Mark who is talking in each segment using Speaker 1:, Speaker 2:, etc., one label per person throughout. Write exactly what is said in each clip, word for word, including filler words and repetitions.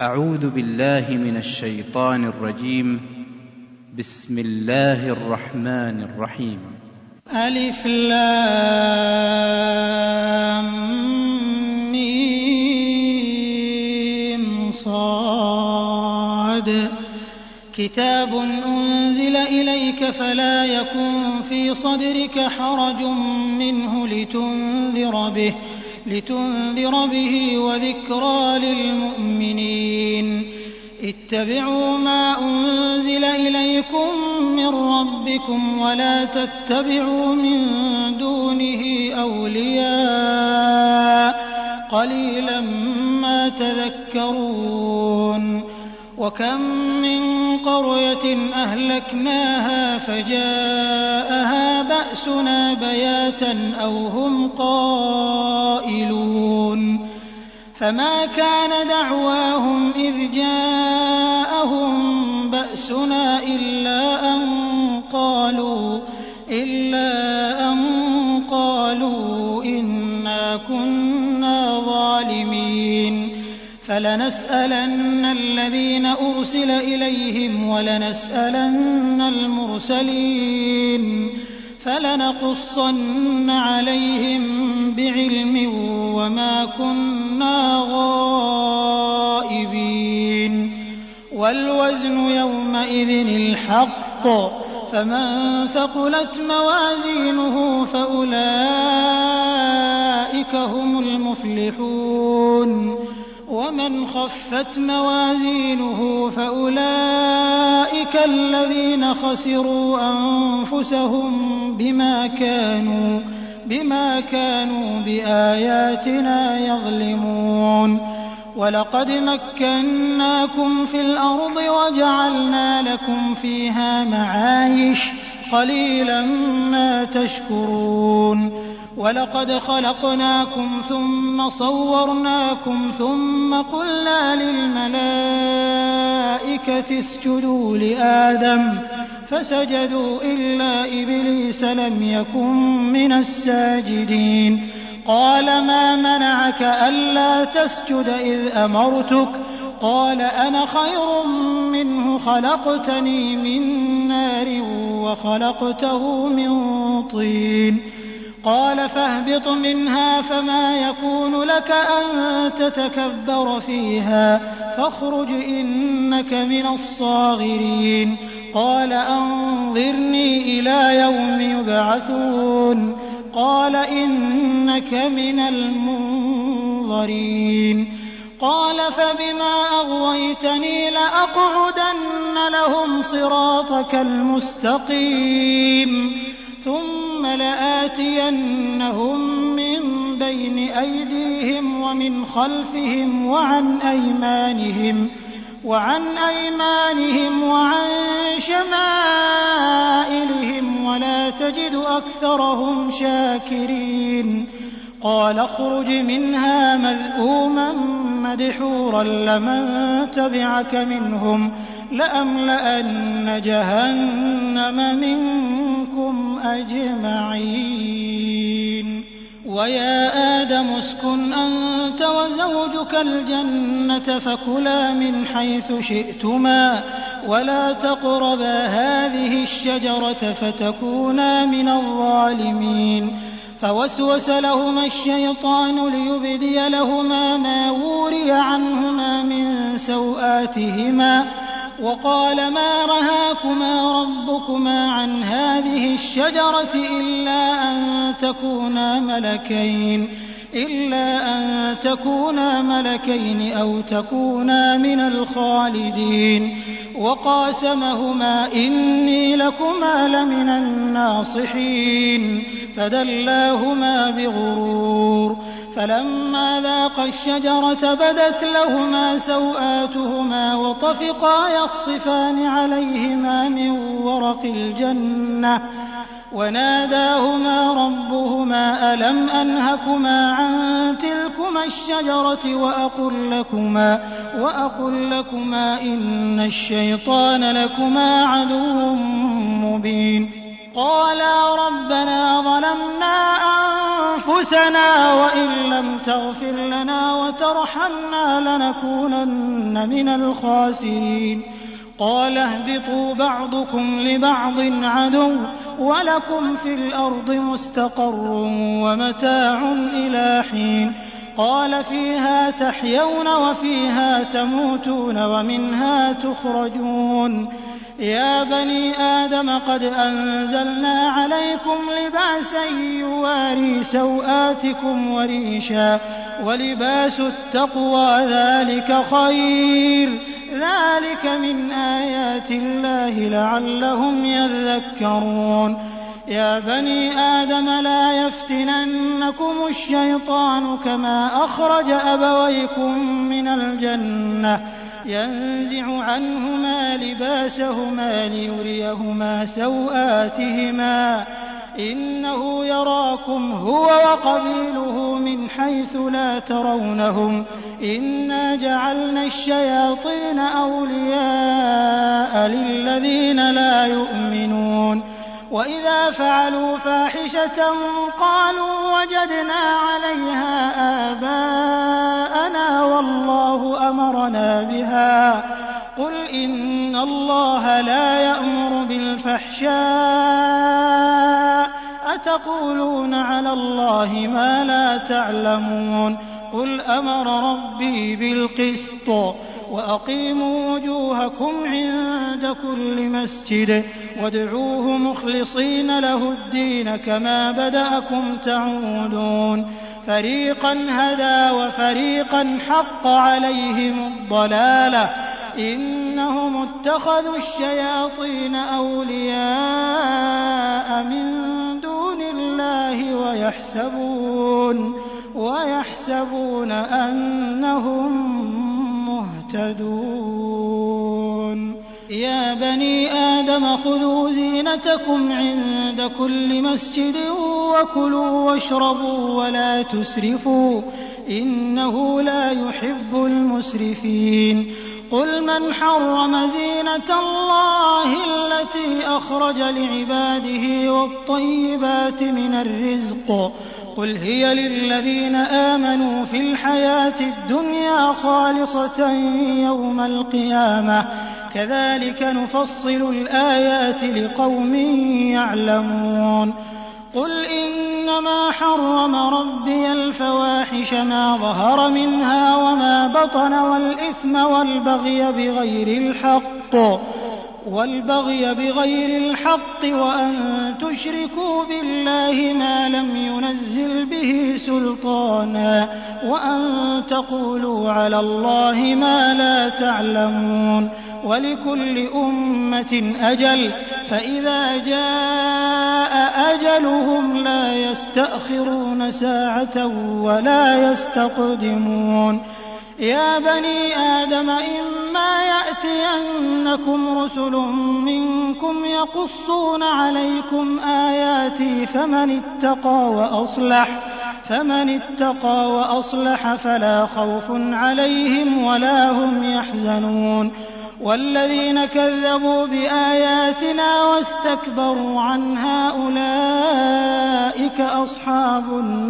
Speaker 1: أعوذ بالله من الشيطان الرجيم. بسم الله الرحمن الرحيم.
Speaker 2: ألف لام ميم صاد. كتاب أنزل إليك فلا يكن في صدرك حرج منه لتنذر به لتنذر به وذكرى للمؤمنين. اتبعوا ما أنزل إليكم من ربكم ولا تتبعوا من دونه أولياء قليلا ما تذكرون. وكم من قرية أهلكناها فجاءها بأسنا بياتا أو هم قائلون. فما كان دعواهم إذ جاءهم بأسنا إلا أن قالوا إلا أن قالوا إنا كنا ظالمين. فلنسألن الذين أرسل إليهم ولنسألن المرسلين فلنقصن عليهم بعلم وما كنا غائبين. والوزن يومئذ الحق فمن ثقلت موازينه فأولئك هم المفلحون ومن خفت موازينه فأولئك الذين خسروا أنفسهم بما كانوا بما كانوا بآياتنا يظلمون. ولقد مكناكم في الأرض وجعلنا لكم فيها معايش قليلا ما تشكرون. ولقد خلقناكم ثم صورناكم ثم قلنا للملائكة اسجدوا لآدم فسجدوا إلا إبليس لم يكن من الساجدين. قال ما منعك ألا تسجد إذ أمرتك؟ قال أنا خير منه خلقتني من نار وخلقته من طين. قال فاهبط منها فما يكون لك أن تتكبر فيها فاخرج إنك من الصاغرين. قال أنظرني إلى يوم يبعثون. قال إنك من المنظرين. قال فبما أغويتني لأقعدن لهم صراطك المستقيم ثم لآتينهم من بين أيديهم ومن خلفهم وعن أيمانهم وعن أيمانهم وعن شمائلهم ولا تجد أكثرهم شاكرين. قال اخرج منها مذءوما مدحورا لمن تبعك منهم لأملأن جهنم منكم أجمعين. ويا آدم اسكن أنت وزوجك الجنة فكلا من حيث شئتما ولا تقربا هذه الشجرة فتكونا من الظالمين. فوسوس لهما الشيطان ليبدي لهما ما وري عنهما من سوآتهما وقال ما رهاكما ربكما عن هذه الشجرة إلا أن تكونا ملكين إلا أن تكونا ملكين أو تكونا من الخالدين. وقاسمهما إني لكما لمن الناصحين فدلاهما بغرور. فلما ذاقا الشجرة بدت لهما سوآتهما وطفقا يخصفان عليهما من ورق الجنة وناداهما ربهما ألم أنهكما عن تلكما الشجرة وأقل لكما, وأقل لكما إن الشيطان لكما عدو مبين. قالا ربنا ظلمنا أنفسنا وإن لم تغفر لنا وترحمنا لنكونن من الخاسرين قال اهبطوا بعضكم لبعض عدو ولكم في الأرض مستقر ومتاع إلى حين قال فيها تحيون وفيها تموتون ومنها تخرجون يا بني آدم قد أنزلنا عليكم لباسا يواري سوآتكم وريشا ولباس التقوى ذلك خير ذلك من آيات الله لعلهم يذكرون يا بني آدم لا يفتننكم الشيطان كما أخرج أبويكم من الجنة ينزع عنهما لباسهما ليريهما سوآتهما إنه يراكم هو وقبيله من حيث لا ترونهم إنا جعلنا الشياطين أولياء للذين لا يؤمنون وإذا فعلوا فاحشة قالوا وجدنا عليها آباءنا والله أمرنا بها قل إن الله لا يأمر بالفحشاء أتقولون على الله ما لا تعلمون قل أمر ربي بالقسط وأقيموا وجوهكم عند كل مسجد وادعوه مخلصين له الدين كما بدأكم تعودون فريقا هدى وفريقا حق عليهم الضلالة إنهم اتخذوا الشياطين أولياء من دون الله ويحسبون ويحسبون أنهم مهتدون يا بني آدم خذوا زينتكم عند كل مسجد وكلوا واشربوا ولا تسرفوا إنه لا يحب المسرفين قل من حرم زينة الله التي أخرج لعباده والطيبات من الرزق قل هي للذين آمنوا في الحياة الدنيا خالصة يوم القيامة كذلك نفصل الآيات لقوم يعلمون قل إنما حرم ربي الفواحش ما ظهر منها وما بطن والإثم والبغي بغير الحق والبغي بغير الحق وأن تشركوا بالله ما لم ينزل به سلطانا وأن تقولوا على الله ما لا تعلمون ولكل أمة أجل فإذا جاء أجلهم لا يستأخرون ساعة ولا يستقدمون يا بني آدم إما يأتينكم رسل منكم يقصون عليكم آياتي فمن اتقى وأصلح فمن اتقى وأصلح فلا خوف عليهم ولا هم يحزنون والذين كذبوا بآياتنا واستكبروا عنها أولئك أصحاب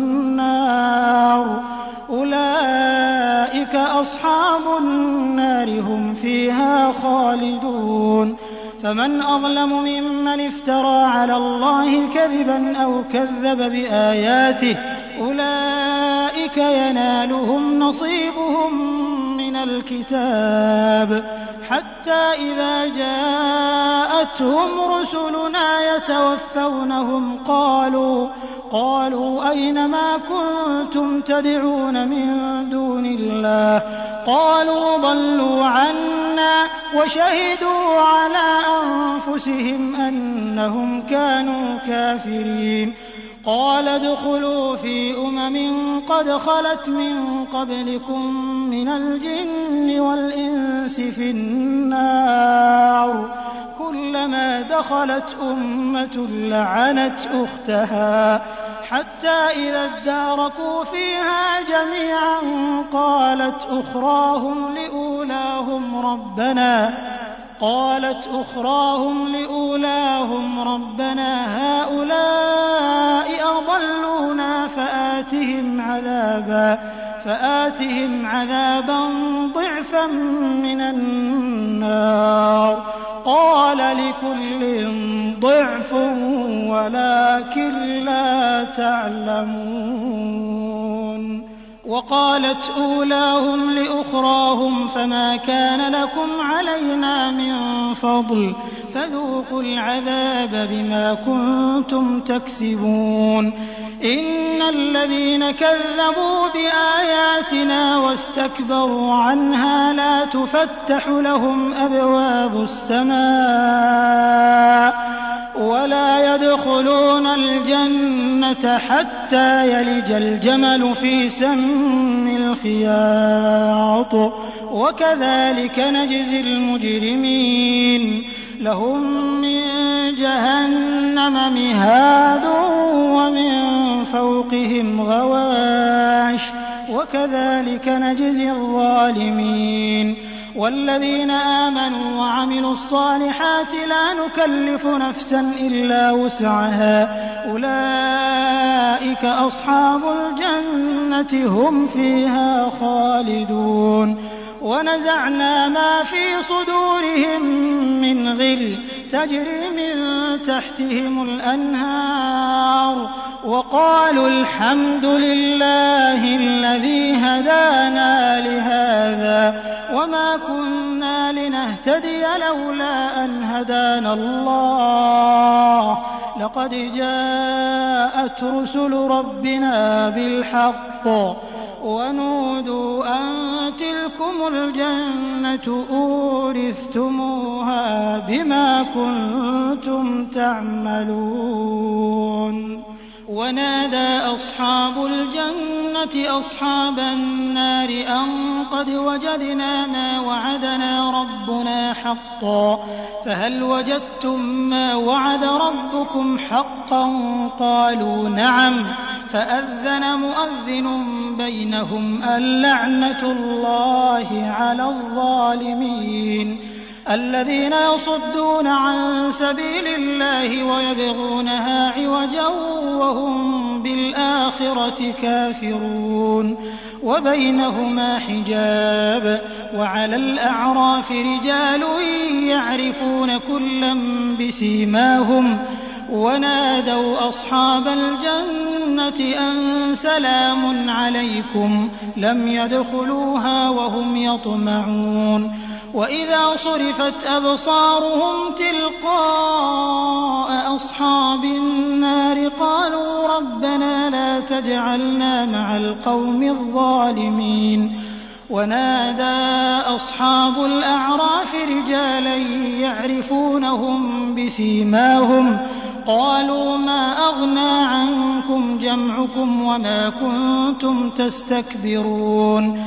Speaker 2: النار أولئك أصحاب النار هم فيها خالدون فمن أظلم ممن افترى على الله كذبا أو كذب بآياته أولئك ينالهم نصيبهم من الكتاب حتى إذا جاءتهم رسلنا يتوفونهم قالوا قالوا أين ما كنتم تدعون من دون الله قالوا ضلوا عنا وشهدوا على أنفسهم أنهم كانوا كافرين قال ادخلوا في أمم قد خلت من قبلكم من الجن والإنس في النار كلما دخلت أمة لعنت أختها حتى إذا اداركوا فيها جميعا قالت أخراهم لأولاهم ربنا قالت أخراهم لأولاهم ربنا هؤلاء أضلونا فآتهم عذابا فآتهم عذابا ضعفا من النار قال لكل ضعف ولكن لا تعلمون. وقالت أولاهم لأخراهم فما كان لكم علينا من فضل فذوقوا العذاب بما كنتم تكسبون. إن الذين كذبوا بآياتنا واستكبروا عنها لا تفتح لهم أبواب السماء ولا يدخلون الجنة حتى يلج الجمل في سم الخياط وكذلك نجزي المجرمين. لهم من جهنم مهاد ومن فوقهم غواش وكذلك نجزي الظالمين. والذين آمنوا وعملوا الصالحات لا نكلف نفسا إلا وسعها أولئك أصحاب الجنة هم فيها خالدون. ونزعنا ما في صدورهم من غل تجري من تحتهم الأنهار وقالوا الحمد لله الذي هدانا لهذا وما كنا لنهتدي لولا أن هدانا الله لقد جاءت رسل ربنا بالحق ونودوا أن تلكم الجنة أورثتموها بما كنتم تعملون. ونادى أصحاب الجنة أصحاب النار أن قد وجدنا ما وعدنا ربنا حقا فهل وجدتم ما وعد ربكم حقا قالوا نعم فأذن مؤذن بينهم اللعنة الله على الظالمين. الذين يصدون عن سبيل الله ويبغونها عوجا وهم بالآخرة كافرون وبينهما حجاب وعلى الأعراف رجال يعرفون كلا بسيماهم ونادوا أصحاب الجنة أن سلام عليكم لم يدخلوها وهم يطمعون. وإذا صرفت أبصارهم تلقاء أصحاب النار قالوا ربنا لا تجعلنا مع القوم الظالمين. ونادى أصحاب الأعراف رجالا يعرفونهم بسيماهم قالوا ما أغنى عنكم جمعكم وما كنتم تستكبرون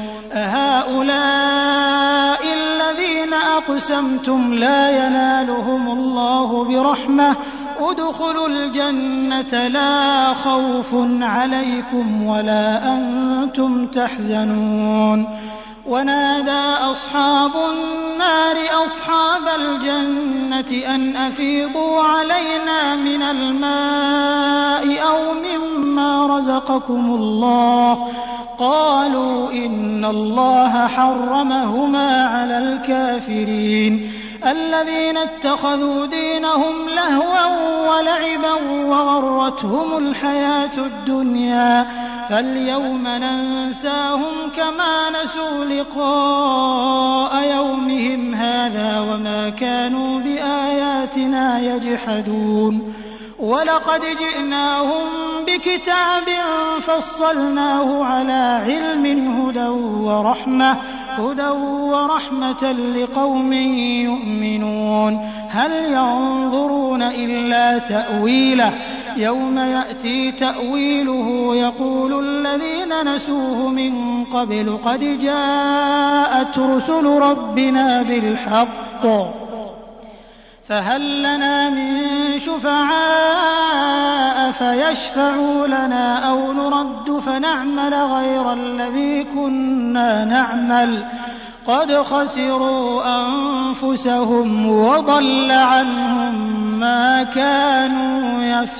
Speaker 2: أهؤلاء الذين أقسمتم لا ينالهم الله برحمة ادخلوا الجنة لا خوف عليكم ولا أنتم تحزنون. ونادى أصحاب النار أصحاب الجنة أن أفيضوا علينا من الماء أو مما رزقكم الله قالوا إن الله حرمهما على الكافرين. الذين اتخذوا دينهم لهوا ولعبا وغرتهم الحياة الدنيا فاليوم ننساهم كما نسوا لقاء يومهم هذا وما كانوا بآياتنا يجحدون. ولقد جئناهم بكتاب فصلناه على علم هدى ورحمة هدى ورحمة لقوم يؤمنون. هل ينظرون إلا تأويله يوم يأتي تأويله يقول الذين نسوه من قبل قد جاءت رسل ربنا بالحق فهل لنا من شفعاء فيشفعوا لنا أو نرد فنعمل غير الذي كنا نعمل قد خسروا أنفسهم وضل عنهم ما كانوا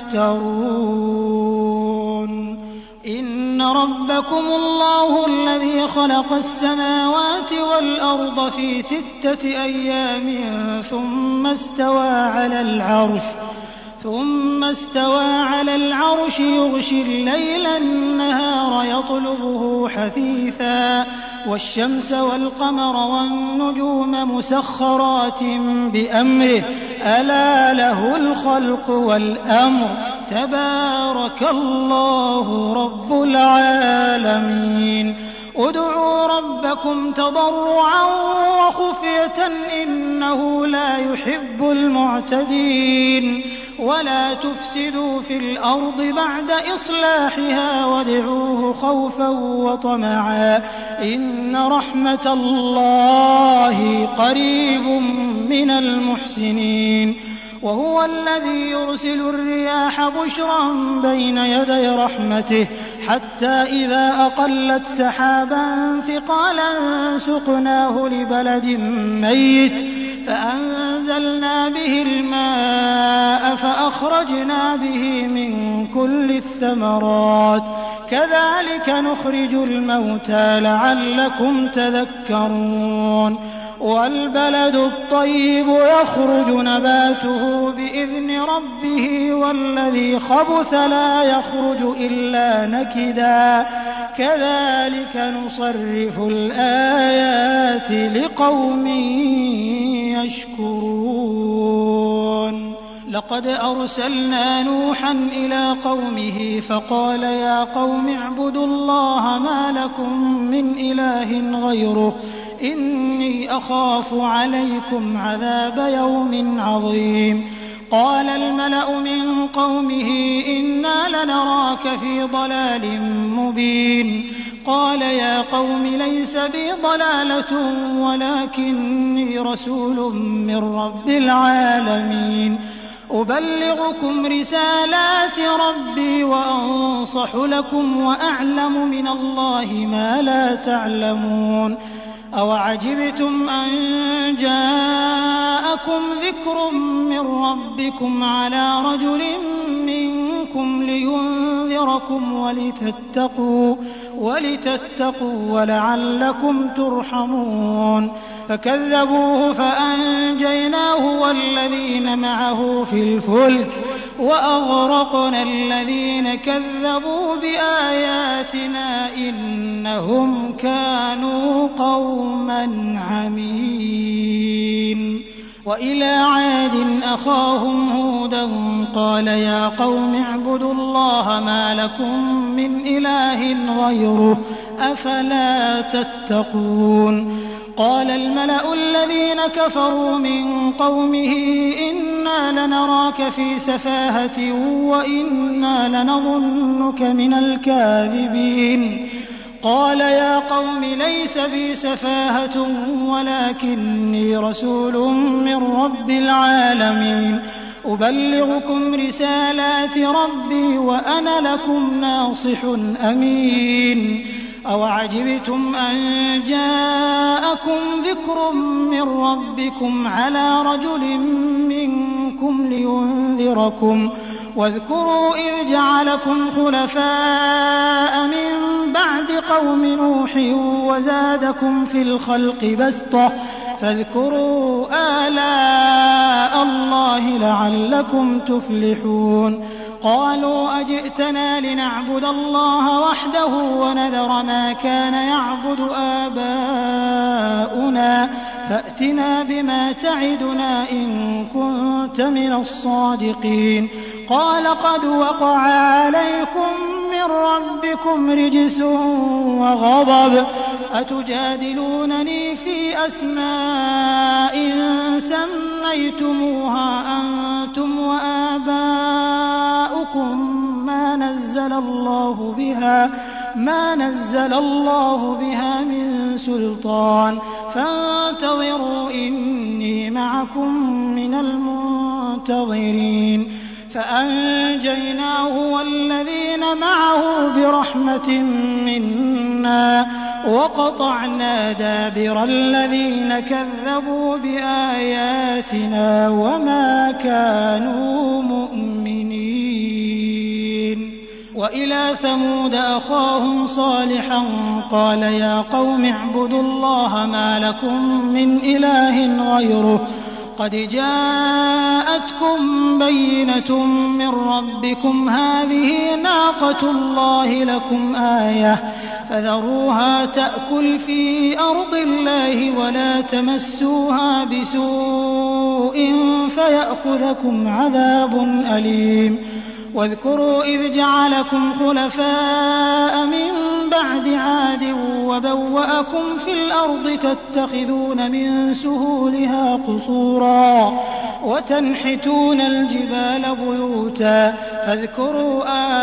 Speaker 2: يفترون إن ربكم الله الذي خلق السماوات والأرض في ستة أيام ثم استوى على العرش ثم استوى على العرش يغشي الليل النهار يطلبه حثيثا والشمس والقمر والنجوم مسخرات بأمره ألا له الخلق والأمر تبارك الله رب العالمين ادعوا ربكم تضرعا وخفية إنه لا يحب المعتدين ولا تفسدوا في الأرض بعد إصلاحها وادعوه خوفا وطمعا إن رحمة الله قريب من المحسنين وهو الذي يرسل الرياح بشرا بين يدي رحمته حتى إذا أقلت سحابا ثقالا سقناه لبلد ميت فأنزلنا به الماء فأخرجنا به من كل الثمرات كذلك نخرج الموتى لعلكم تذكرون والبلد الطيب يخرج نباته بإذن ربه والذي خبث لا يخرج إلا نكدا كذلك نصرف الآيات لقوم يشكرون لقد أرسلنا نوحا إلى قومه فقال يا قوم اعبدوا الله ما لكم من إله غيره إني أخاف عليكم عذاب يوم عظيم قال الملأ من قومه إنا لنراك في ضلال مبين قال يا قوم ليس بي ضلالة ولكني رسول من رب العالمين أبلغكم رسالات ربي وأنصح لكم وأعلم من الله ما لا تعلمون أوعجبتم أن جاءكم ذكر من ربكم على رجل منكم لينذركم ولتتقوا, ولتتقوا ولعلكم ترحمون فكذبوه فأنجيناه والذين معه في الفلك وأغرقنا الذين كذبوا بآياتنا إنهم كانوا قوما عمين وإلى عاد أخاهم هودا قال يا قوم اعبدوا الله ما لكم من إله غيره أفلا تتقون قال الملأ الذين كفروا من قومه إنا لنراك في سفاهة وإنا لنظنك من الكاذبين قال يا قوم ليس بي سفاهة ولكني رسول من رب العالمين أبلغكم رسالات ربي وأنا لكم ناصح أمين أوعجبتم أن جاءكم ذكر من ربكم على رجل منكم لينذركم واذكروا إذ جعلكم خلفاء من بعد قوم نوح وزادكم في الخلق بسطة فاذكروا آلاء الله لعلكم تفلحون قالوا أجئتنا لنعبد الله وحده ونذر ما كان يعبد آباؤنا فأتنا بما تعدنا إن كنت من الصادقين قال قد وقع عليكم من ربكم رجس وغضب أتجادلونني في أسماء سميتموها أنتم وآباؤكم ما نزل الله بها ما نزل الله بها من سلطان فانتظروا إني معكم من المنتظرين فأنجيناه والذين معه برحمة منا وقطعنا دابر الذين كذبوا بآياتنا وما كانوا مؤمنين. وإلى ثمود أخاهم صالحا قال يا قوم اعبدوا الله ما لكم من إله غيره قد جاءتكم بينة من ربكم هذه ناقة الله لكم آية فذروها تأكل في أرض الله ولا تمسوها بسوء فيأخذكم عذاب أليم. واذكروا إذ جعلكم خلفاء من بعد عاد وبوأكم في الأرض تتخذون من سهولها قصورا وتنحتون الجبال بيوتا فاذكروا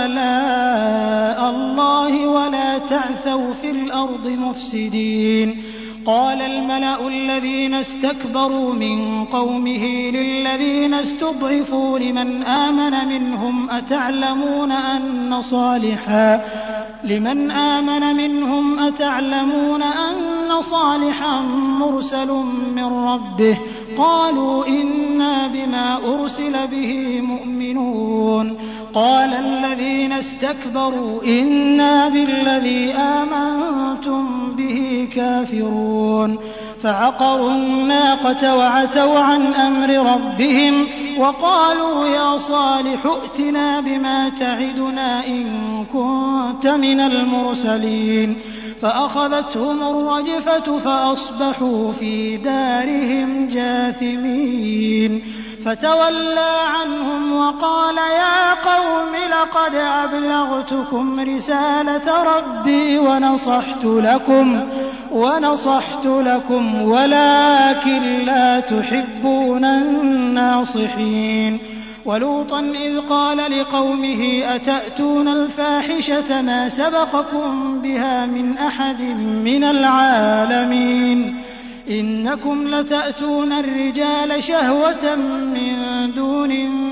Speaker 2: آلاء الله ولا تعثوا في الأرض مفسدين. قال الملأ الذين استكبروا من قومه للذين استضعفوا لمن آمن منهم أتعلمون أن صالحا لمن آمن منهم أتعلمون أن صالحا مرسل من ربه قالوا إنا بما أرسل به مؤمنون. قال الذين استكبروا إنا بالذي آمنتم به كافرون. فعقروا الناقة وعتوا عن أمر ربهم وقالوا يا صالح ائتنا بما تعدنا إن كنت من المرسلين. فأخذتهم الرجفة فأصبحوا في دارهم جاثمين. فتولى عنهم وقال يا قوم لقد أبلغتكم رسالة ربي ونصحت لكم ونصحت لكم ولكن لا تحبون الناصحين. ولوطا إذ قال لقومه أتأتون الفاحشة ما سبقكم بها من أحد من العالمين إنكم لتأتون الرجال شهوة من دون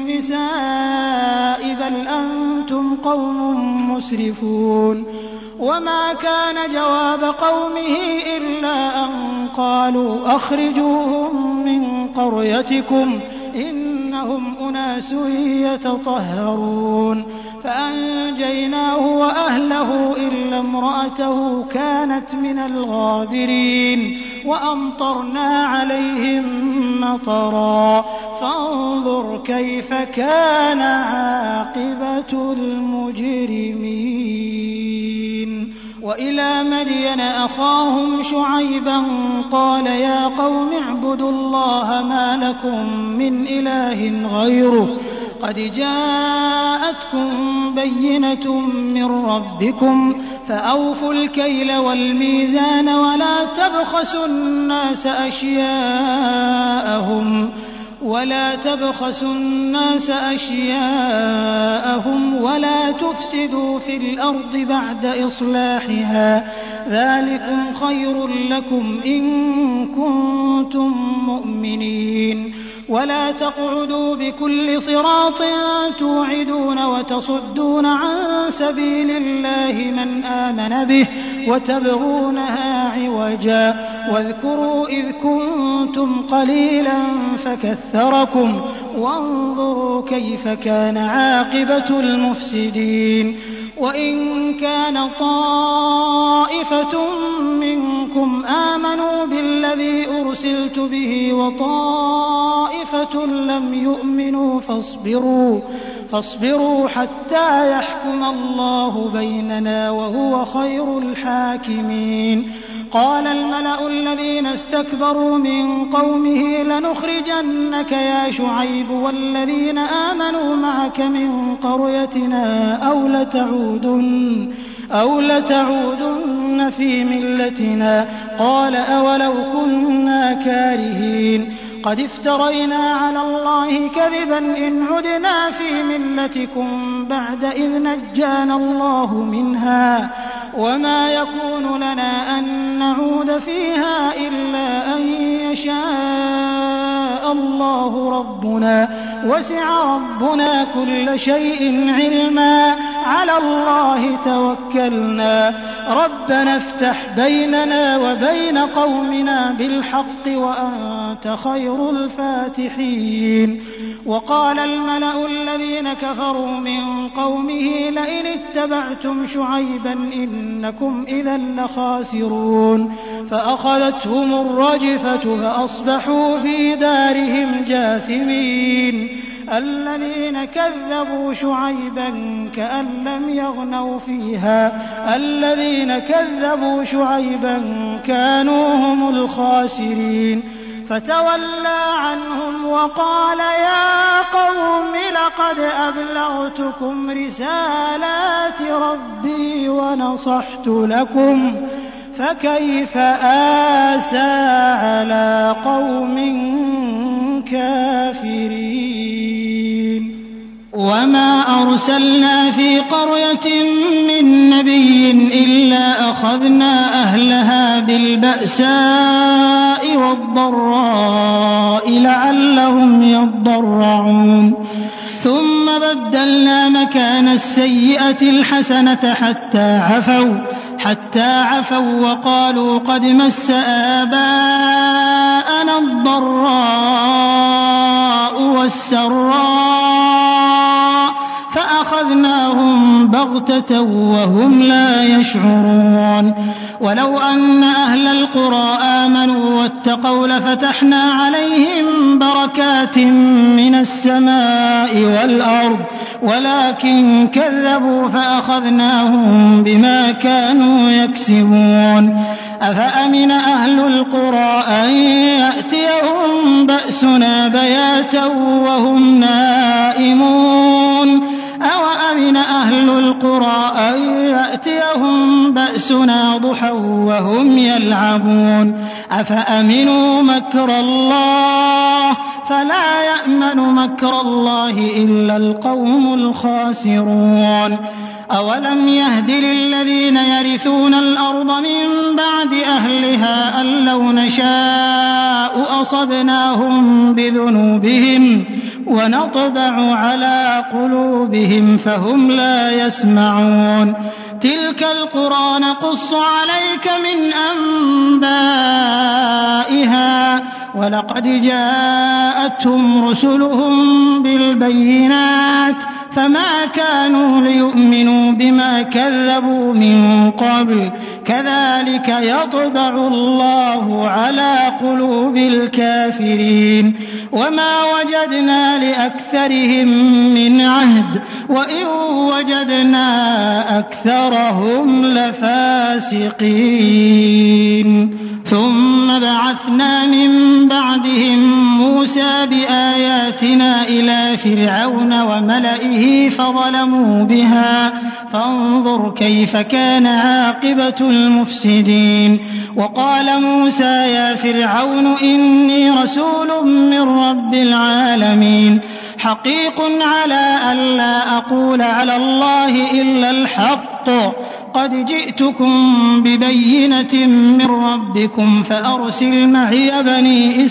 Speaker 2: النساء بل أنتم قوم مسرفون. وما كان جواب قومه إلا أن قالوا أخرجوهم من قريتكم إنهم أناس يتطهرون. فأنجيناه وأهله إلا امرأته كانت من الغابرين وأمطرنا عليهم مطرا فانظر كيف كان عاقبة المجرمين. وإلى مدين أخاهم شعيبا قال يا قوم اعبدوا الله ما لكم من إله غيره قد جاءتكم بينة من ربكم فأوفوا الكيل والميزان ولا تبخسوا الناس أشياءهم ولا تبخسوا الناس أشياءهم ولا تفسدوا في الأرض بعد إصلاحها ذلكم خير لكم إن كنتم مؤمنين. ولا تقعدوا بكل صراط توعدون وتصدون عن سبيل الله من آمن به وتبغونها عوجا واذكروا إذ كنتم قليلا فكثركم وانظروا كيف كان عاقبة المفسدين. وإن كان طائفة منكم آمنوا بالذي أرسلت به وطائفة لم يؤمنوا فاصبروا فاصبروا حتى يحكم الله بيننا وهو خير الحاكمين. قال الملأ الذين استكبروا من قومه لنخرجنك يا شعيب والذين آمنوا معك من قريتنا أو لتعودن أو لتعودن في ملتنا قال أولو كنا كارهين قد افترينا على الله كذبا إن عدنا في ملتكم بعد إذ نجانا الله منها وما يكون لنا أن نعود فيها إلا أن يشاء الله ربنا وسع ربنا كل شيء علما على الله توكلنا ربنا افتح بيننا وبين قومنا بالحق وأنت خير الفاتحين. وقال الملأ الذين كفروا من قومه لئن اتبعتم شعيبا إنكم إذا لخاسرون فأخذتهم الرجفة فأصبحوا في دارهم جاثمين. الذين كذبوا شعيبا كأن لم يغنوا فيها الذين كذبوا شعيبا كانوا هم الخاسرين. فتولى عنهم وقال يا قوم لقد أبلغتكم رسالات ربي ونصحت لكم فكيف آسى على قوم كافرين. وما أرسلنا في قرية من نبي إلا أخذنا أهلها بالبأساء والضراء لعلهم يضرعون ثم بدلنا مكان السيئة الحسنة حتى عفوا حتى عفوا وقالوا قد مس آباءنا الضراء والسراء فأخذناهم بغتة وهم لا يشعرون. ولو أن أهل القرى آمنوا واتقوا لفتحنا عليهم بركات من السماء والأرض ولكن كذبوا فأخذناهم بما كانوا يكسبون. أفأمن أهل القرى أن يأتيهم بأسنا بياتا وهم نائمون أوأمن أهل القرى أن يأتيهم بأسنا ضحى وهم يلعبون أفأمنوا مكر الله فلا يأمن مكر الله إلا القوم الخاسرون. أولم يهد للذين يرثون الأرض من بعد أهلها أن لو نشاء أصبناهم بذنوبهم ونطبع على قلوبهم فهم لا يسمعون. تلك القرى نقص عليك من أنبائها ولقد جاءتهم رسلهم بالبينات فما كانوا ليؤمنوا بما كذبوا من قبل كذلك يطبع الله على قلوب الكافرين. وما وجدنا لأكثرهم من عهد وإن وجدنا أكثرهم لفاسقين. ثم بعثنا من بعدهم موسى بآياتنا إلى فرعون وملئه فظلموا بها فانظر كيف كان عاقبة المفسدين. وقال موسى يا فرعون إني رسول من رب العالمين حقيق على ألا أقول على الله إلا الحق قد جئتكم ببينة من ربكم فأرسل معي بني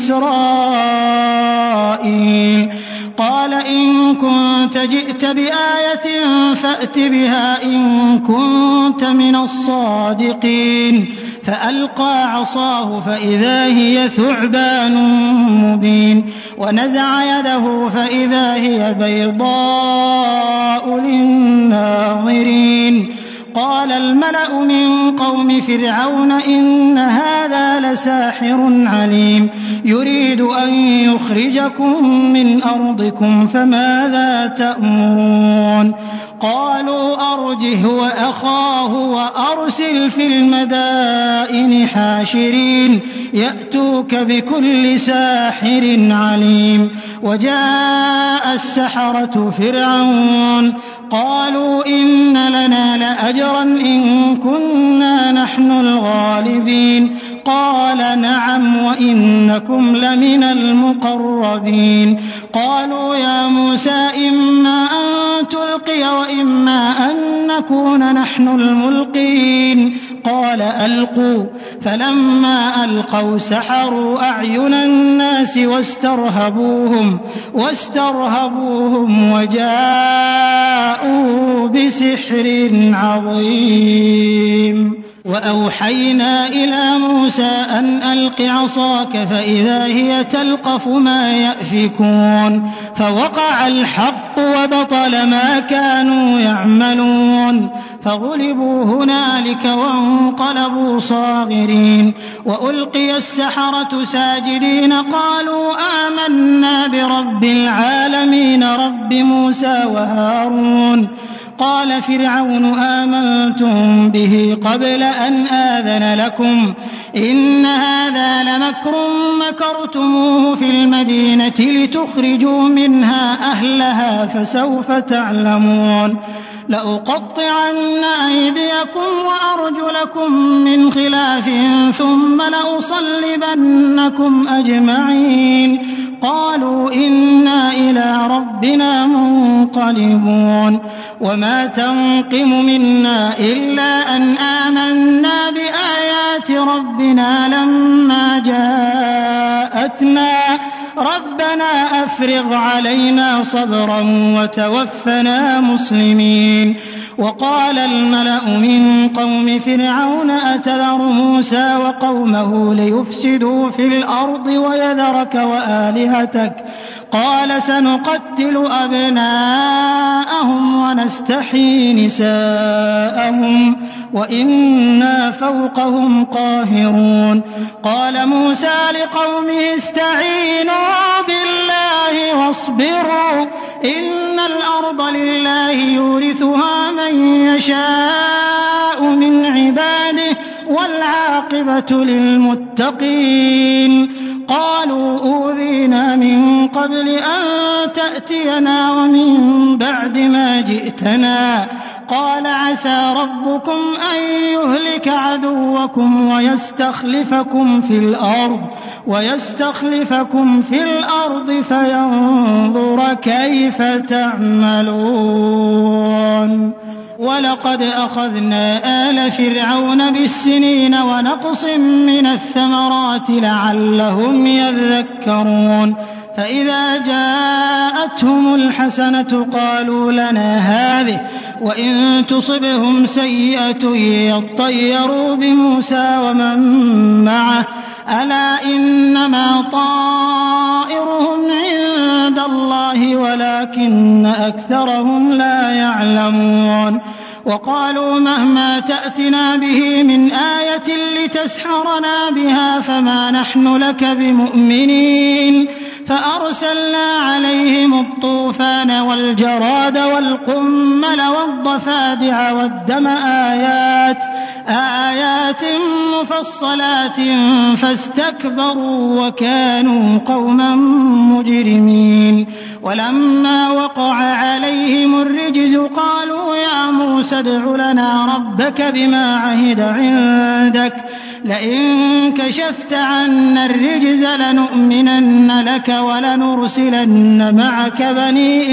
Speaker 2: إسرائيل. قال إن كنت جئت بآية فأت بها إن كنت من الصادقين. فألقى عصاه فإذا هي ثعبان مبين ونزع يده فإذا هي بيضاء للناظرين. قال الملأ من قوم فرعون إن هذا لساحر عليم يريد أن يخرجكم من أرضكم فماذا تأمرون. قالوا أرجه وأخاه وأرسل في المدائن حاشرين يأتوك بكل ساحر عليم. وجاء السحرة فرعون قالوا إن لنا لأجرا إن كنا نحن الغالبين. قال نعم وإنكم لمن المقربين. قالوا يا موسى إما أن تلقي وإما أن نكون نحن الملقين. قال ألقوا فلما ألقوا سحروا أعين الناس الناس واسترهبوهم واسترهبوهم وجاءوا بسحر عظيم. وأوحينا إلى موسى أن ألق عصاك فإذا هي تلقف ما يأفكون فوقع الحق وبطل ما كانوا يعملون فغلبوا هنالك وانقلبوا صاغرين وألقي السحرة ساجدين قالوا آمنا برب العالمين رب موسى وهارون. قال فرعون آمنتم به قبل أن آذن لكم إن هذا لمكر مكرتموه في المدينة لتخرجوا منها أهلها فسوف تعلمون. لأقطعن أيديكم وأرجلكم من خلاف ثم لأصلبنكم أجمعين. قالوا إنا إلى ربنا منقلبون. وما تنقم منا إلا أن آمنا بآيات ربنا لما جاءتنا ربنا أفرغ علينا صبرا وتوفنا مسلمين. وقال الملأ من قوم فرعون أتذر موسى وقومه ليفسدوا في الأرض ويذرك وآلهتك قال سنقتل أبناءهم ونستحيي نساءهم وإنا فوقهم قاهرون. قال موسى لقومه استعينوا بالله واصبروا إن الأرض لله يورثها من يشاء من عباده والعاقبة للمتقين. قالوا أوذينا من قبل أن تأتينا ومن بعد ما جئتنا قال عسى ربكم أن يهلك عدوكم ويستخلفكم في الأرض ويستخلفكم في الأرض فينظر كيف تعملون. ولقد أخذنا آل فرعون بالسنين ونقص من الثمرات لعلهم يذكرون. فإذا جاءتهم الحسنة قالوا لنا هذه وإن تصبهم سيئة يطيروا بموسى ومن معه ألا إنما طائرهم عند الله ولكن أكثرهم لا يعلمون. وقالوا مهما تأتنا به من آية لتسحرنا بها فما نحن لك بمؤمنين. فأرسلنا عليهم الطوفان والجراد والقمل والضفادع والدم آيات آيات مفصلات فاستكبروا وكانوا قوما مجرمين. ولما وقع عليهم الرجز قالوا يا موسى ادع لنا ربك بما عهد عندك لئن كشفت عنا الرجز لنؤمنن لك ولنرسلن معك بني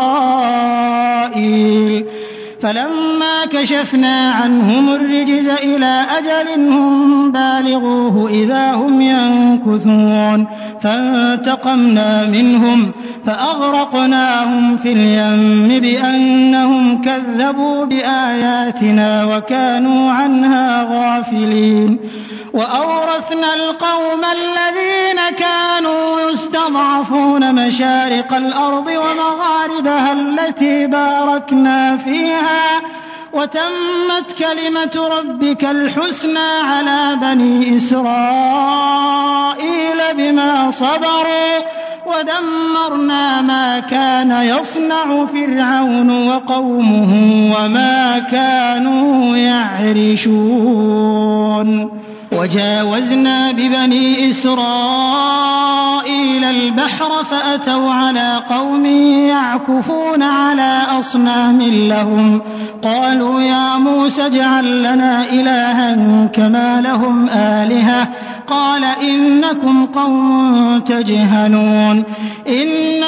Speaker 2: إسرائيل. فلما كشفنا عنهم الرجز إلى أجل هم بالغوه إذا هم ينكثون فانتقمنا منهم فأغرقناهم في اليم بأنهم كذبوا بآياتنا وكانوا عنها غافلين. وأورثنا القوم الذين كانوا يستضعفون مشارق الأرض ومغاربها التي باركنا فيها وتمت كلمة ربك الحسنى على بني إسرائيل بما صبروا ودمرنا ما كان يصنع فرعون وقومه وما كانوا يعرشون. وجاوزنا ببني إسرائيل البحر فأتوا على قوم يعكفون على أصنام لهم قالوا يا موسى اجعل لنا إلها كما لهم آلهة قال إنكم قوم تجهلون إن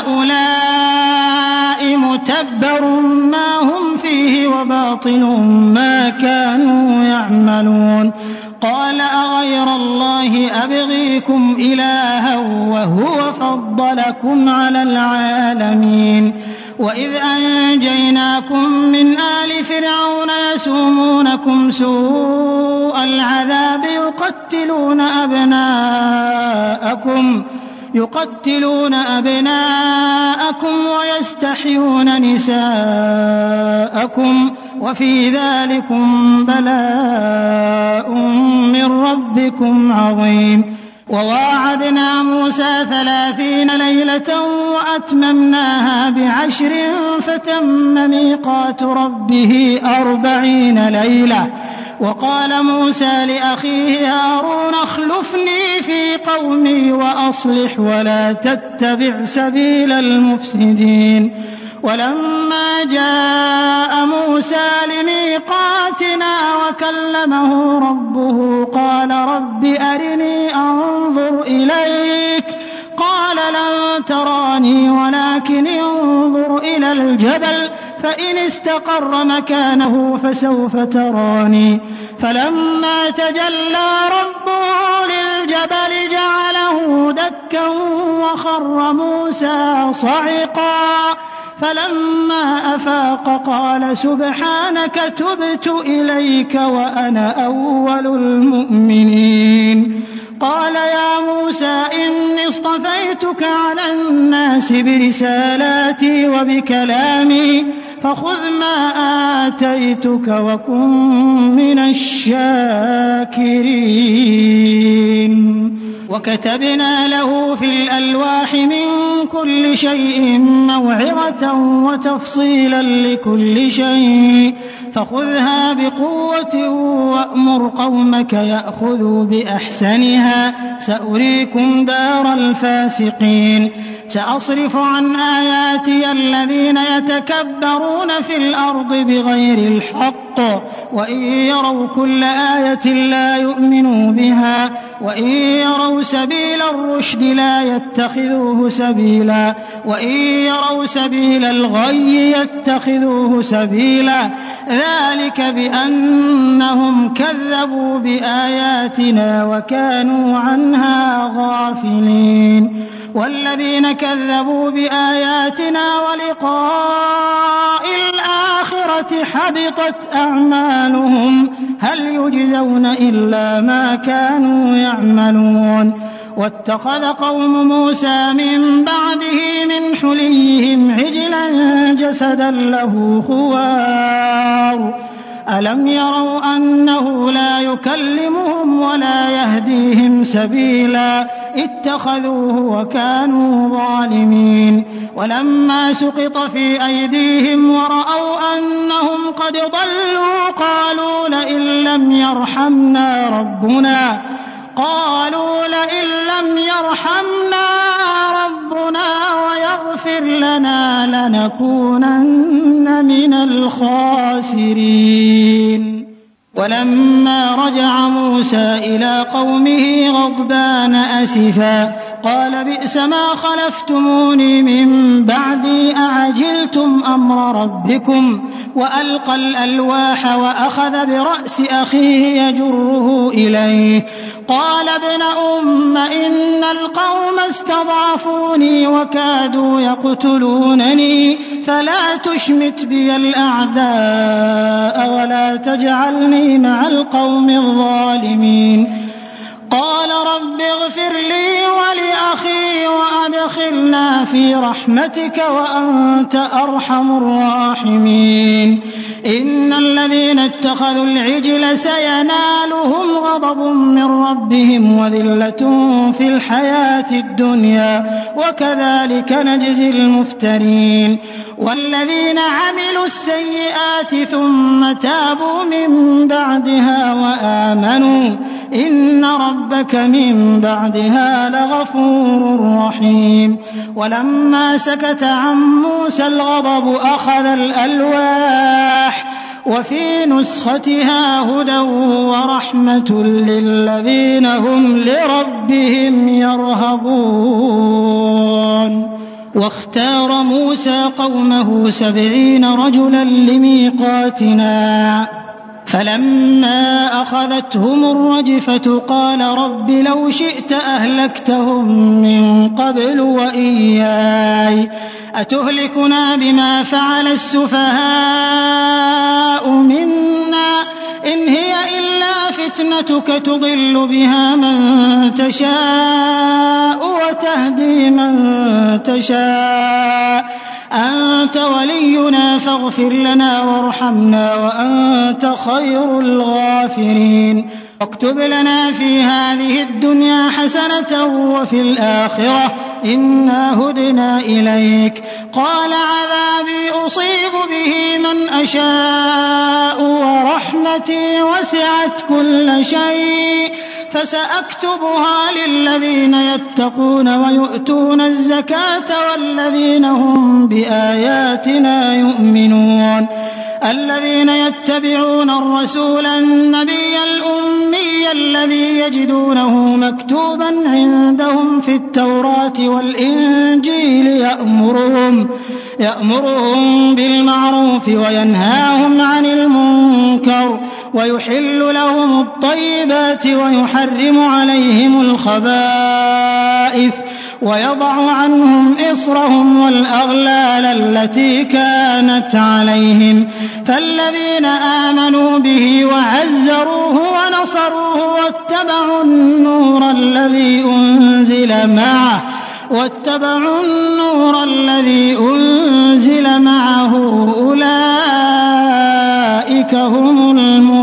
Speaker 2: هؤلاء متبر ما هم فيه وباطل ما كانوا يعملون. قال أغير الله أبغيكم إلها وهو فضلكم على العالمين وإذ أنجيناكم من آل فرعون يسومونكم سوء العذاب يقتلون أبناءكم يقتلون أبناءكم ويستحيون نساءكم وفي ذلكم بلاء من ربكم عظيم وواعدنا موسى ثلاثين ليلة وأتممناها بعشر فتم ميقات ربه أربعين ليلة وقال موسى لأخيه هارون اخلفني في قومي وأصلح ولا تتبع سبيل المفسدين ولما جاء موسى لميقاتنا وكلمه ربه قال رب أرني أنظر إليك قال لن تراني ولكن انظر إلى الجبل فإن استقر مكانه فسوف تراني فلما تجلى ربه للجبل جعله دكا وخر موسى صعقا فلما أفاق قال سبحانك تبت إليك وأنا أول المؤمنين قال يا موسى إني اصطفيتك على الناس برسالاتي وبكلامي فخذ ما آتيتك وكن من الشاكرين وكتبنا له في الألواح من كل شيء موعظة وتفصيلا لكل شيء فخذها بقوة وأمر قومك يأخذوا بأحسنها سأريكم دار الفاسقين سأصرف عن آياتي الذين يتكبرون في الأرض بغير الحق وإن يروا كل آية لا يؤمنوا بها وإن يروا سبيل الرشد لا يتخذوه سبيلا وإن يروا سبيل الغي يتخذوه سبيلا ذلك بأنهم كذبوا بآياتنا وكانوا عنها غافلين والذين كذبوا بآياتنا ولقاء الآخرة حبطت أعمالهم هل يجزون إلا ما كانوا يعملون واتخذ قوم موسى من بعده من حليهم عجلا جسدا له خوار ألم يروا أنه لا يكلمهم ولا يهديهم سبيلا اتخذوه وكانوا ظالمين ولما سقط في أيديهم ورأوا أنهم قد ضلوا قالوا لئن لم يرحمنا ربنا قالوا لئن لم يرحمنا ربنا ويغفر لنا لنكونن من الخاسرين ولما رجع موسى إلى قومه غضبان أسفا قال بئس ما خلفتموني من بعدي أعجلتم أمر ربكم وألقى الألواح وأخذ برأس أخيه يجره إليه قال ابن أم إن القوم استضعفوني وكادوا يقتلونني فلا تشمت بي الأعداء ولا تجعلني مع القوم الظالمين قال رب اغفر لي ولأخي وأدخلنا في رحمتك وأنت أرحم الراحمين إن الذين اتخذوا العجل سينالهم غضب من ربهم وذلة في الحياة الدنيا وكذلك نجزي المفترين والذين عملوا السيئات ثم تابوا من بعدها وآمنوا إن ربك من بعدها لغفور رحيم ولما سكت عن موسى الغضب أخذ الألواح وفي نسختها هدى ورحمة للذين هم لربهم يرهبون واختار موسى قومه سبعين رجلا لميقاتنا فلما أخذتهم الرجفة قال رب لو شئت أهلكتهم من قبل وإياي أتهلكنا بما فعل السفهاء منا إن هي إلا فتنتك تضل بها من تشاء وتهدي من تشاء أنت ولينا فاغفر لنا وارحمنا وأنت خير الغافرين واكتب لنا في هذه الدنيا حسنة وفي الآخرة إنا هدنا إليك قال عذابي أصيب به من أشاء ورحمتي وسعت كل شيء فسأكتبها للذين يتقون ويؤتون الزكاة والذين هم بآياتنا يؤمنون الذين يتبعون الرسول النبي الأمي الذي يجدونه مكتوبا عندهم في التوراة والإنجيل يأمرهم, يأمرهم بالمعروف وينهاهم عن المنكر ويحل لهم الطيبات ويحرم عليهم الخبائث ويضع عنهم إصرهم والأغلال التي كانت عليهم فالذين آمنوا به وعزروه ونصروه واتبعوا النور الذي أنزل معه واتبعوا النور الذي أنزل معه أولئك هم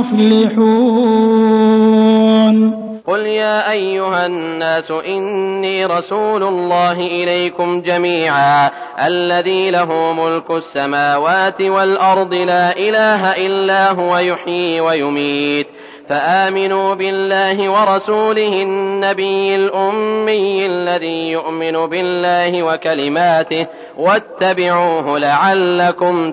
Speaker 2: المفلحون
Speaker 3: قل يا أيها الناس إني رسول الله إليكم جميعا الذي له ملك السماوات والأرض لا إله إلا هو يحيي ويميت فآمنوا بالله ورسوله النبي الأمي الذي يؤمن بالله وكلماته واتبعوه لعلكم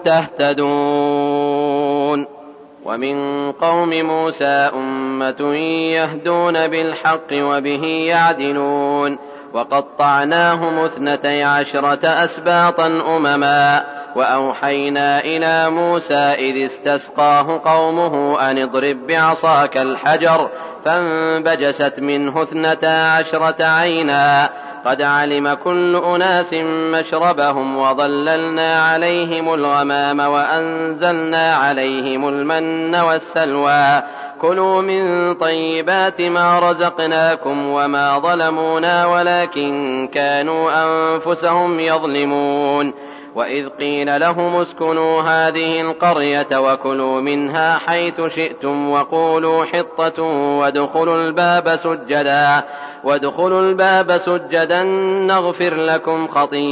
Speaker 3: تهتدون ومن قوم موسى أمة يهدون بالحق وبه يعدلون وقطعناهم اثنتي عشرة أسباطا أمما وأوحينا إلى موسى إذ استسقاه قومه أن اضرب بعصاك الحجر فانبجست منه اثنتا عشرة عينا قد علم كل أناس مشربهم وظللنا عليهم الغمام وأنزلنا عليهم المن والسلوى كلوا من طيبات ما رزقناكم وما ظلمونا ولكن كانوا أنفسهم يظلمون وإذ قيل لهم اسكنوا هذه القرية وكلوا منها حيث شئتم وقولوا حطة وادخلوا الباب سجدا وادخلوا الباب سجدا نغفر لكم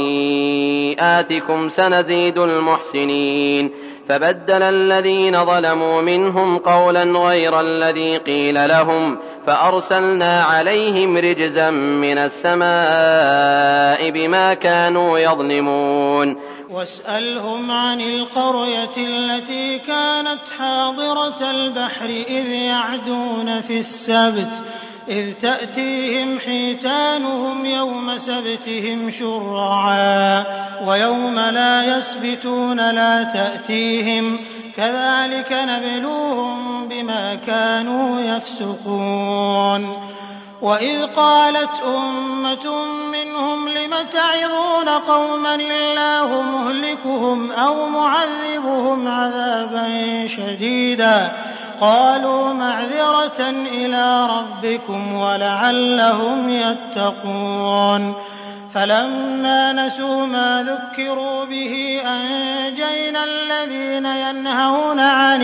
Speaker 3: خطيئاتكم سنزيد المحسنين فبدل الذين ظلموا منهم قولا غير الذي قيل لهم فأرسلنا عليهم رجزا من السماء بما كانوا يظلمون
Speaker 2: واسألهم عن القرية التي كانت حاضرة البحر إذ يعدون في السبت إذ تأتيهم حيتانهم يوم سبتهم شرعا ويوم لا يسبتون لا تأتيهم كذلك نبلوهم بما كانوا يفسقون وإذ قالت أمة منهم لم تعظون قوما الله مهلكهم أو معذبهم عذابا شديدا قالوا معذرة إلى ربكم ولعلهم يتقون فلما نسوا ما ذكروا به أنجينا الذين ينهون عن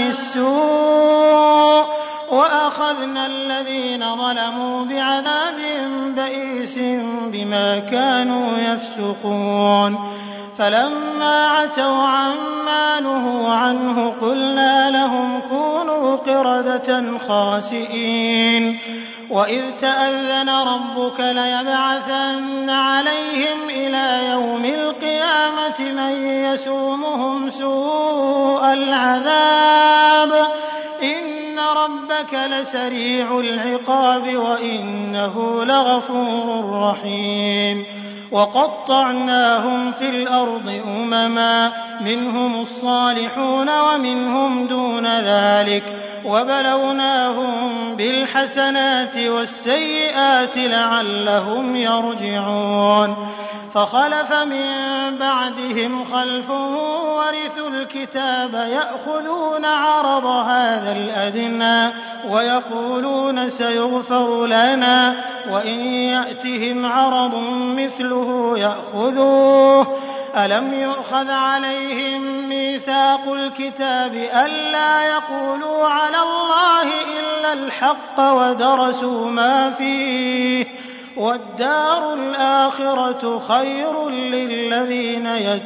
Speaker 2: السوء وأخذنا الذين ظلموا بعذاب بئيس بما كانوا يفسقون فلما عتوا عما نهوا عنه قلنا لهم كونوا قردة خاسئين وإذ تأذن ربك ليبعثن عليهم إلى يوم القيامة من يسومهم سوء العذاب إن ربك لسريع العقاب وإنه لغفور رحيم وقطعناهم في الأرض أمما منهم الصالحون ومنهم دون ذلك وبلوناهم بالحسنات والسيئات لعلهم يرجعون فخلف من بعدهم خلف ورثوا الكتاب يأخذون عرض هذا الأدنى ويقولون سيغفر لنا وإن يأتهم عرض مثله يأخذوه ألم يؤخذ عليهم ميثاق الكتاب ألا يقولوا على الله إلا الحق ودرسوا ما فيه والدار الآخرة خير للذين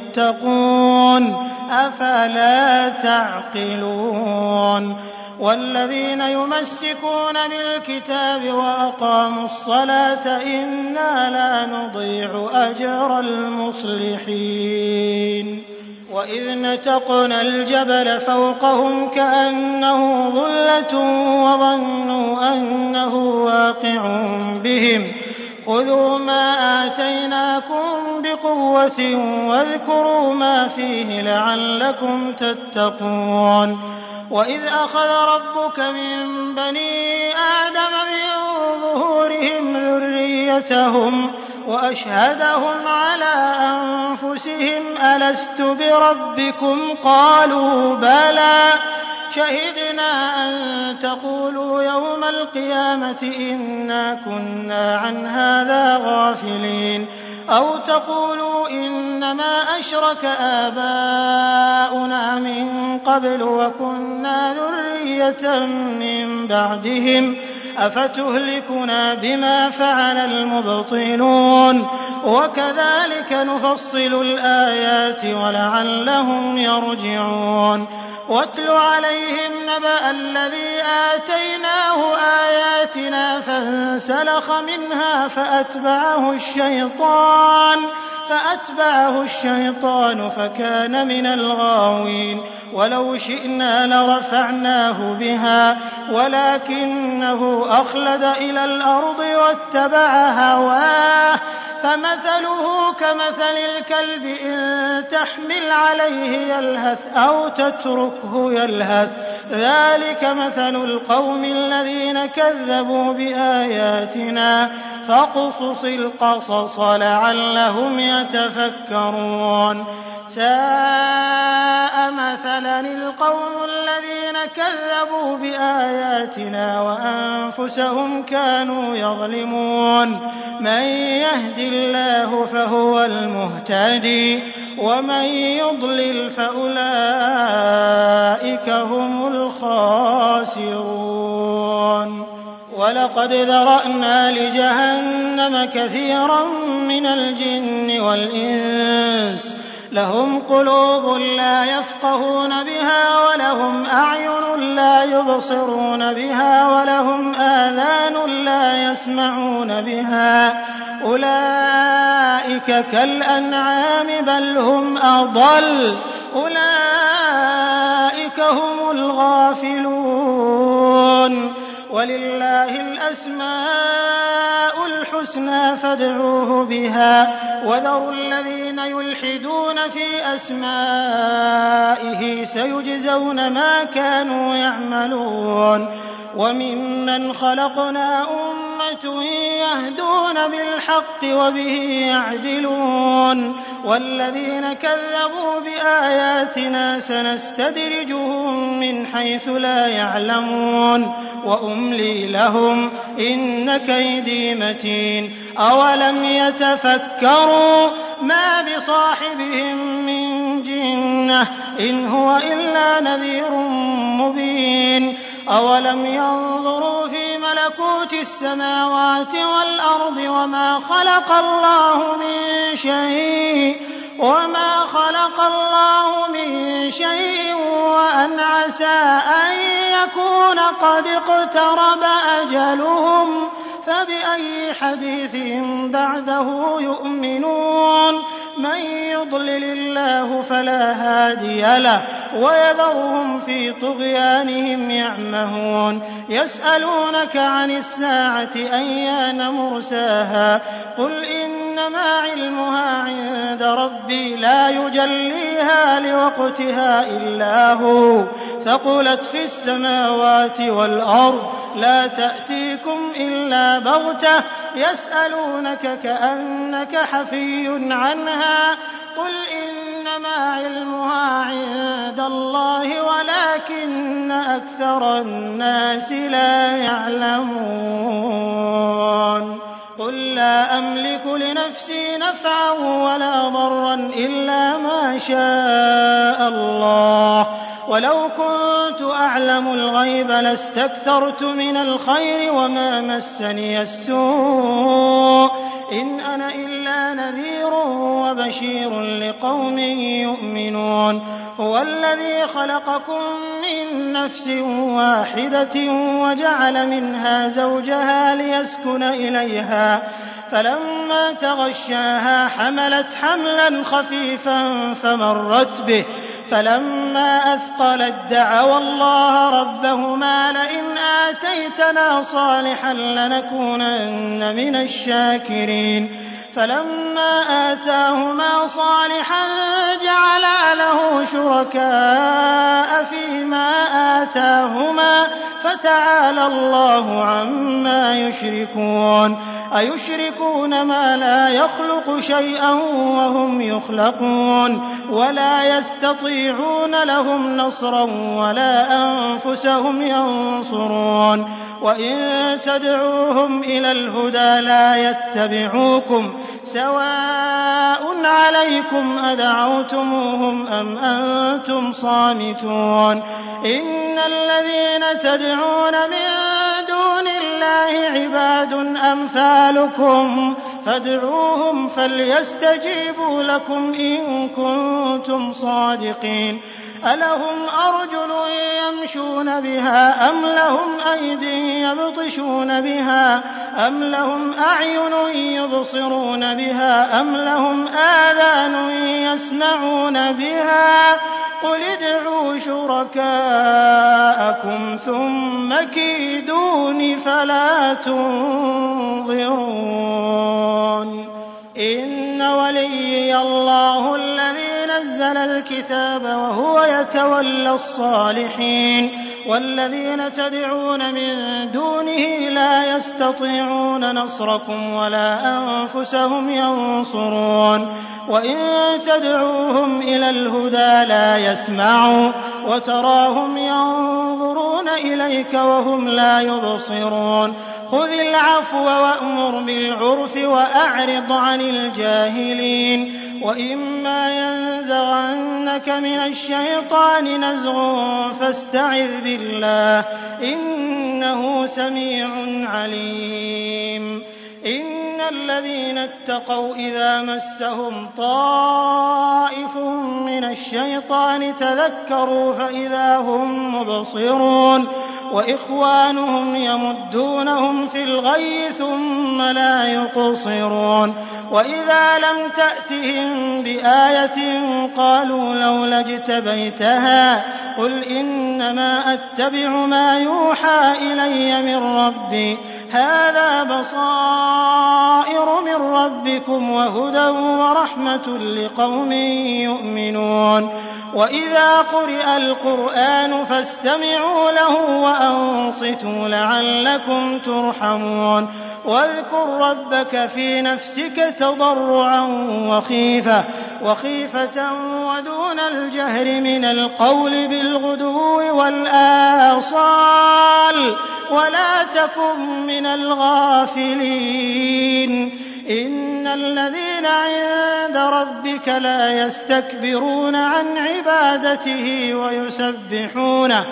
Speaker 2: يتقون أفلا تعقلون والذين يمسكون بالكتاب وأقاموا الصلاة إنا لا نضيع أجر المصلحين وإذ نتقنا الجبل فوقهم كأنه ظلة وظنوا أنه واقع بهم خذوا ما آتيناكم بقوة واذكروا ما فيه لعلكم تتقون وإذ أخذ ربك من بني آدم من ظهورهم ذريتهم وأشهدهم على أنفسهم ألست بربكم قالوا بلى شهدنا أن تقولوا يوم القيامة إنا كنا عن هذا غافلين أو تقولوا إنما أشرك آباؤنا من قبل وكنا ذرية من بعدهم أفتهلكنا بما فعل المبطلون وكذلك نفصل الآيات ولعلهم يرجعون واتل عليهم نبأ الذي آتيناه آياتنا فانسلخ منها فأتبعه الشيطان فأتبعه الشيطان فكان من الغاوين ولو شئنا لرفعناه بها ولكنه أخلد إلى الأرض واتبع هواه فمثله كمثل الكلب إن تحمل عليه يلهث أو تتركه يلهث ذلك مثل القوم الذين كذبوا بآياتنا فاقصص القصص لعلهم يتفكرون ساء مثلا القوم الذين كذبوا بآياتنا وأنفسهم كانوا يظلمون من يهد الله فهو المهتدي ومن يضلل فأولئك هم الخاسرون ولقد ذرأنا لجهنم كثيرا من الجن والإنس لهم قلوب لا يفقهون بها ولهم أعين لا يبصرون بها ولهم آذان لا يسمعون بها أولئك كالأنعام بل هم أضل أولئك هم الغافلون ولله الأسماء الحسنى فادعوه بها وذروا الذين يلحدون في أسمائه سيجزون ما كانوا يعملون وممن خلقنا أمة يهدون بالحق وبه يعدلون والذين كذبوا بآياتنا سنستدرجهم من حيث لا يعلمون وأملي لهم إن كيدي متين أولم يتفكروا ما بصاحبهم من جنة إن هو إلا نذير مبين أولم ينظروا في ملكوت السماوات والأرض وما خلق الله من شيء وما خلق الله من شيء وأن عسى أن يكون قد اقترب أجلهم فبأي حديث بعده يؤمنون من يضلل الله فلا هادي له ويذرهم في طغيانهم يعمهون يسألونك عن الساعة أيان مرساها قل إن إنما علمها عند ربي لا يجليها لوقتها إلا هو ثقلت في السماوات والأرض لا تأتيكم إلا بغتة يسألونك كأنك حفي عنها قل إنما علمها عند الله ولكن أكثر الناس لا يعلمون قل لا أملك لنفسي نفعا ولا ضرا إلا ما شاء الله ولو كنت أعلم الغيب لاستكثرت من الخير وما مسني السوء إن أنا إلا نذير وبشير لقوم يؤمنون هو الذي خلقكم من نفس واحدة وجعل منها زوجها ليسكن إليها فلما تغشاها حملت حملا خفيفا فمرت به فلما أثقلت دعوا الله ربهما لئن آتيتنا صالحا لنكونن من الشاكرين فلما آتاهما صالحا جعلا له شركاء فيما آتاهما فتعالى الله عما يشركون أيشركون ما لا يخلق شيئا وهم يخلقون ولا يستطيعون لهم نصرا ولا أنفسهم ينصرون وإن تدعوهم إلى الهدى لا يتبعوكم سواء عليكم أدعوتموهم أم أنتم صامتون إن الذين تدعون من دون الله عباد أمثالكم فادعوهم فليستجيبوا لكم إن كنتم صادقين ألهم أرجل يمشون بها أم لهم أيدي يبطشون بها أم لهم أعين يبصرون بها أم لهم آذان يسمعون بها قل ادعوا شركاءكم ثم كيدون فلا تنظرون إن وليي الله الذي نزل الكتاب وهو يتولى الصالحين والذين تدعون من دونه لا يستطيعون نصركم ولا أنفسهم ينصرون وإن تدعوهم إلى الهدى لا يسمعوا وتراهم ينظرون إليك وهم لا يبصرون خذ العفو وأمر بالعرف وأعرض عن الجاهلين وإما ينزغنك من الشيطان نزغ فاستعذ بالله إنه سميع عليم إن الذين اتقوا إذا مسهم طائف من الشيطان تذكروا فإذا هم مبصرون وإخوانهم يمدونهم في الغي ثم لا يقصرون وإذا لم تأتهم بآية قالوا لولا اجتبيتها قل إنما أتبع ما يوحى إلي من ربي هذا بصائر من ربكم وهدى ورحمة لقوم يؤمنون وإذا قرئ القرآن فاستمعوا له وأنصتوا لعلكم ترحمون واذكر ربك في نفسك تضرعا وخيفة وخيفة ودون الجهر من القول بالغدو والآصال ولا تكن من الغافلين إن الذين عند ربك لا يستكبرون عن عبادته ويسبحونه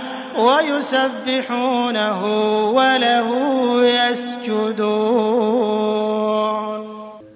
Speaker 2: ويسبحونه وله يسجدون